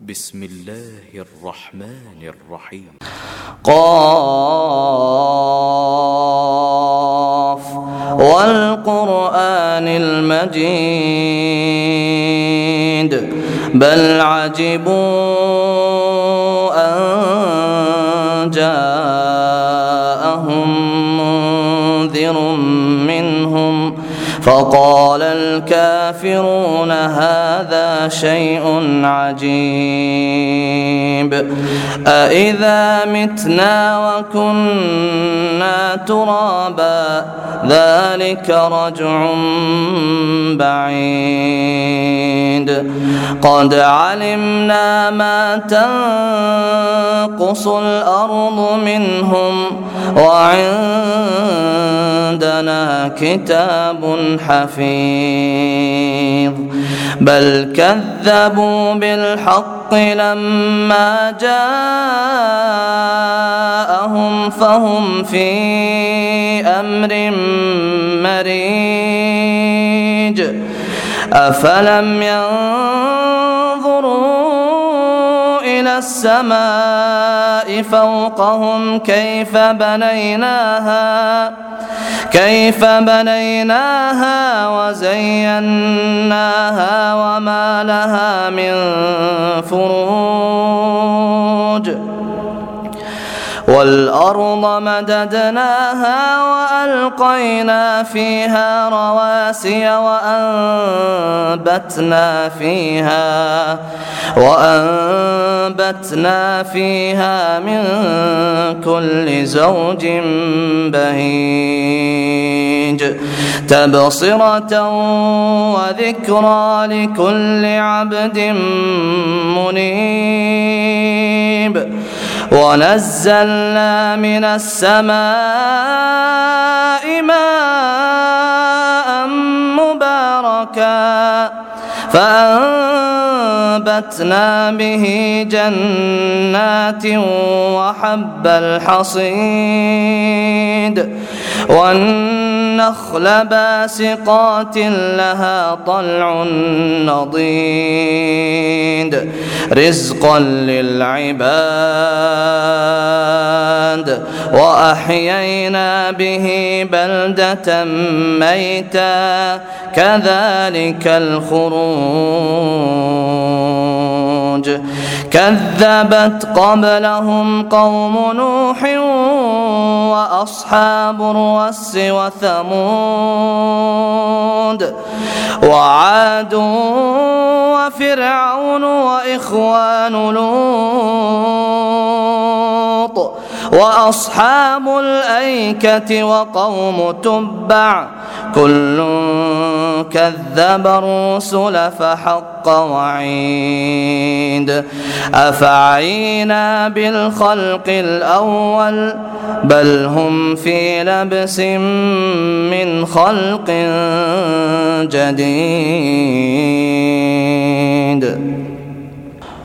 بسم الله الرحمن الرحيم. قاف والقرآن المجيد بل عجبوا أن جاءهم منذر منهم فقال الكافرون هذا شيء عجيب أإذا متنا وكنا ترابا ذلك رجع بعيد قد علمنا ما تنقص الأرض منهم وعندنا كتاب حفيظ بل كذبوا بالحق لما جاءهم فهم في أمر مريج أفلم ينظروا إلى السماء فوقهم كيف بنيناها وزيناها وما لها من فروج والأرض مددناها وألقينا فيها رواسي وأنبتنا فيها من كل زوج بهيج تبصرة وذكرى لكل عبد منيب ونزلنا من السماء ماء مباركا فأنبتنا به جنات وحب الحصيد والنخل باسقات لها طلع نضيد رزقا للعباد وأحيينا به بلدة ميتا كذلك الخروج كذبت قبلهم قوم نوح وأصحاب الرس وثمود وعاد وفرعون وإخوان لوط وأصحاب الأيكة وقوم تبع كل كذب الرسل فحق وعيد أفعينا بالخلق الأول بل هم في لبس من خلق جديد.